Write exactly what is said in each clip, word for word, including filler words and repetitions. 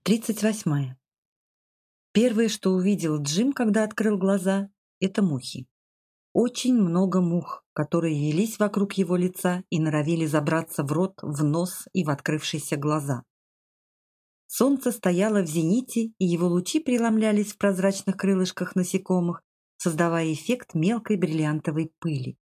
Тридцать восьмая. Первое, что увидел Джим, когда открыл глаза, это мухи. Очень много мух, которые велись вокруг его лица и норовили забраться в рот, в нос и в открывшиеся глаза. Солнце стояло в зените, и его лучи преломлялись в прозрачных крылышках насекомых, создавая эффект мелкой бриллиантовой пыли.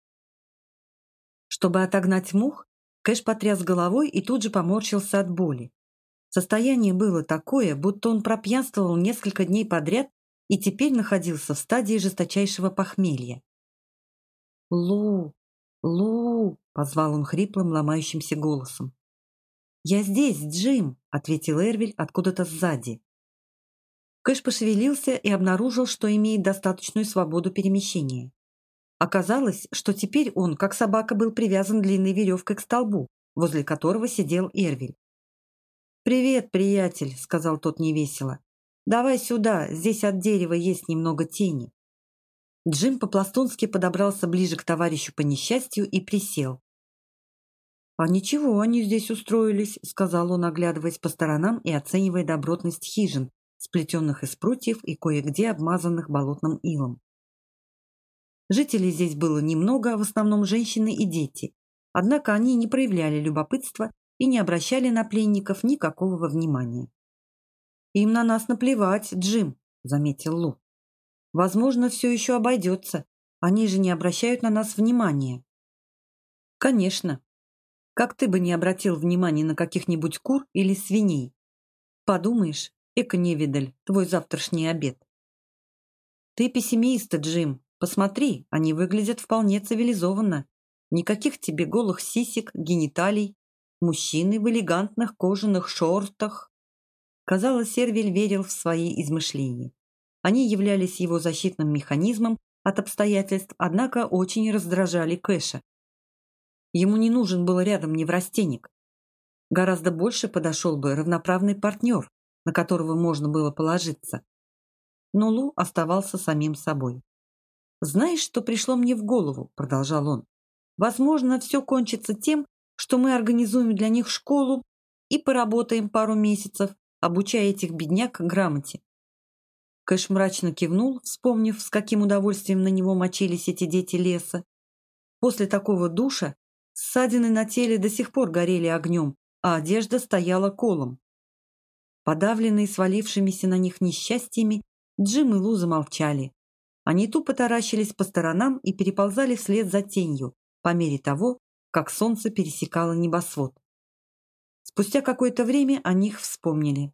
Чтобы отогнать мух, Кэш потряс головой и тут же поморщился от боли. Состояние было такое, будто он пропьянствовал несколько дней подряд и теперь находился в стадии жесточайшего похмелья. «Лу! Лу!» — позвал он хриплым, ломающимся голосом. «Я здесь, Джим!» — ответил Эрвиль откуда-то сзади. Кэш пошевелился и обнаружил, что имеет достаточную свободу перемещения. Оказалось, что теперь он, как собака, был привязан длинной веревкой к столбу, возле которого сидел Эрвиль. «Привет, приятель», — сказал тот невесело. «Давай сюда, здесь от дерева есть немного тени». Джим по-пластунски подобрался ближе к товарищу по несчастью и присел. «А ничего, они здесь устроились», — сказал он, оглядываясь по сторонам и оценивая добротность хижин, сплетенных из прутьев и кое-где обмазанных болотным илом. Жителей здесь было немного, в основном женщины и дети, однако они не проявляли любопытства и не обращали на пленников никакого внимания. «Им на нас наплевать, Джим», — заметил Лу. «Возможно, все еще обойдется. Они же не обращают на нас внимания». «Конечно. Как ты бы не обратил внимания на каких-нибудь кур или свиней? Подумаешь, эко-невидаль, твой завтрашний обед». «Ты пессимист, Джим. Посмотри, они выглядят вполне цивилизованно. Никаких тебе голых сисек, гениталий. Мужчины в элегантных кожаных шортах». Казалось, Эрвиль верил в свои измышления. Они являлись его защитным механизмом от обстоятельств, однако очень раздражали Кэша. Ему не нужен был рядом неврастенник. Гораздо больше подошел бы равноправный партнер, на которого можно было положиться. Но Лу оставался самим собой. «Знаешь, что пришло мне в голову?» – продолжал он. «Возможно, все кончится тем, что мы организуем для них школу и поработаем пару месяцев, обучая этих бедняк грамоте». Кэш мрачно кивнул, вспомнив, с каким удовольствием на него мочились эти дети леса. После такого душа ссадины на теле до сих пор горели огнем, а одежда стояла колом. Подавленные свалившимися на них несчастьями, Джим и Лу замолчали. Они тупо таращились по сторонам и переползали вслед за тенью, по мере того, как солнце пересекало небосвод. Спустя какое-то время о них вспомнили.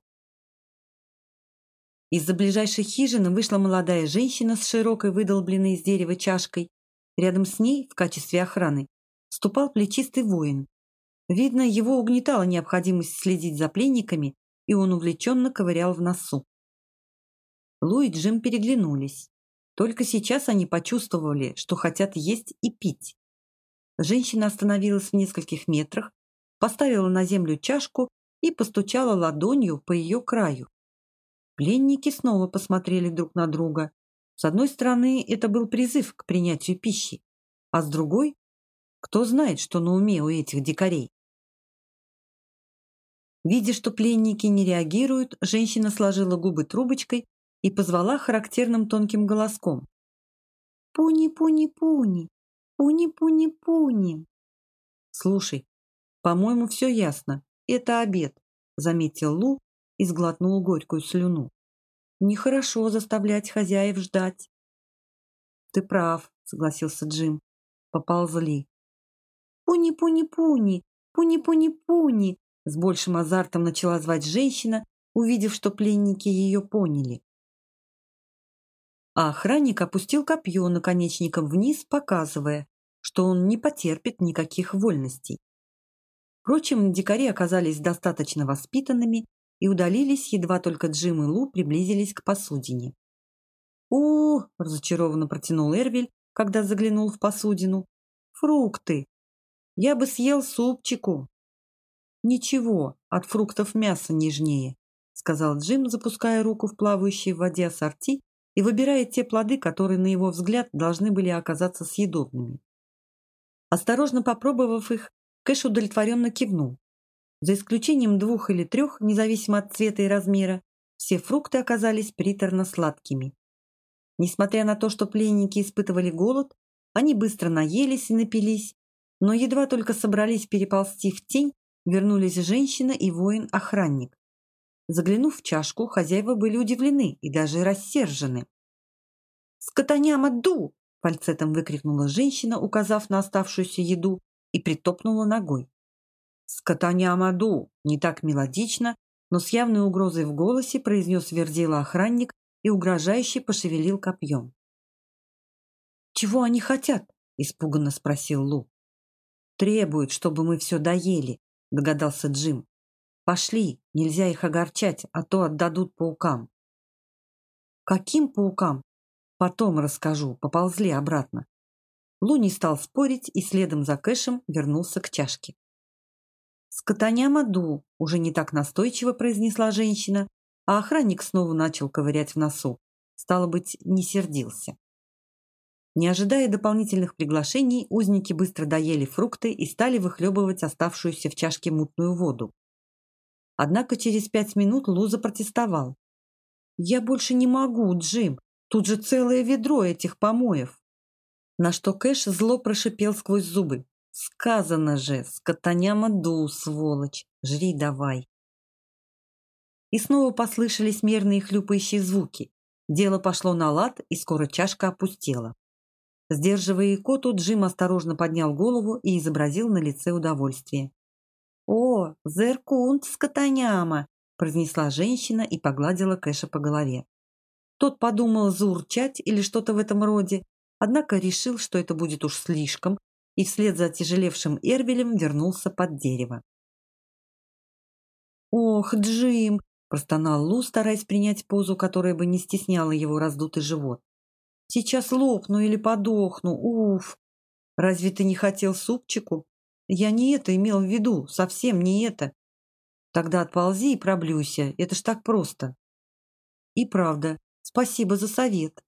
Из-за ближайшей хижины вышла молодая женщина с широкой выдолбленной из дерева чашкой. Рядом с ней, в качестве охраны, ступал плечистый воин. Видно, его угнетала необходимость следить за пленниками, и он увлеченно ковырял в носу. Лу и Джим переглянулись. Только сейчас они почувствовали, что хотят есть и пить. Женщина остановилась в нескольких метрах, поставила на землю чашку и постучала ладонью по ее краю. Пленники снова посмотрели друг на друга. С одной стороны, это был призыв к принятию пищи, а с другой, кто знает, что на уме у этих дикарей. Видя, что пленники не реагируют, женщина сложила губы трубочкой и позвала характерным тонким голоском. «Пуни-пуни-пуни! Пуни-пуни-пуни!» «Слушай, по-моему, все ясно. Это обед», — заметил Лу и сглотнул горькую слюну. «Нехорошо заставлять хозяев ждать». «Ты прав», — согласился Джим. «Поползли». «Пуни-пуни-пуни! Пуни-пуни-пуни!» с большим азартом начала звать женщина, увидев, что пленники ее поняли. А охранник опустил копье наконечником вниз, показывая, что он не потерпит никаких вольностей. Впрочем, дикари оказались достаточно воспитанными и удалились, едва только Джим и Лу приблизились к посудине. «О!» – разочарованно протянул Эрвиль, когда заглянул в посудину. «Фрукты! Я бы съел супчику!» «Ничего, от фруктов мясо нежнее», – сказал Джим, запуская руку в плавающие в воде ассорти и выбирая те плоды, которые, на его взгляд, должны были оказаться съедобными. Осторожно попробовав их, Кэш удовлетворенно кивнул. За исключением двух или трех, независимо от цвета и размера, все фрукты оказались приторно-сладкими. Несмотря на то, что пленники испытывали голод, они быстро наелись и напились, но едва только собрались переползти в тень, вернулись женщина и воин-охранник. Заглянув в чашку, хозяева были удивлены и даже рассержены. «Скотаняма-ду!» – фальцетом выкрикнула женщина, указав на оставшуюся еду, и притопнула ногой. «Скотаняма-ду!» – не так мелодично, но с явной угрозой в голосе произнес верзила охранник и угрожающе пошевелил копьем. «Чего они хотят?» – испуганно спросил Лу. «Требуют, чтобы мы все доели», – догадался Джим. «Пошли, нельзя их огорчать, а то отдадут паукам». «Каким паукам?» «Потом расскажу», – поползли обратно. Лу не стал спорить и следом за Кэшем вернулся к чашке. «Скотаняма-ду», – уже не так настойчиво произнесла женщина, а охранник снова начал ковырять в носу. Стало быть, не сердился. Не ожидая дополнительных приглашений, узники быстро доели фрукты и стали выхлебывать оставшуюся в чашке мутную воду. Однако через пять минут Лу запротестовал. «Я больше не могу, Джим, тут же целое ведро этих помоев». На что Кэш зло прошипел сквозь зубы. «Сказано же, скотаняма-ду, сволочь, жри давай». И снова послышались мерные хлюпающие звуки. Дело пошло на лад, и скоро чашка опустела. Сдерживая икоту, Джим осторожно поднял голову и изобразил на лице удовольствие. «О, зеркунт, скотаняма!» – произнесла женщина и погладила Кэша по голове. Тот подумал заурчать или что-то в этом роде, однако решил, что это будет уж слишком, и вслед за отяжелевшим Эрвелем вернулся под дерево. «Ох, Джим!» – простонал Лу, стараясь принять позу, которая бы не стесняла его раздутый живот. «Сейчас лопну или подохну, уф! Разве ты не хотел супчику? Я не это имел в виду, совсем не это. Тогда отползи и проблюйся, это ж так просто». И правда, спасибо за совет.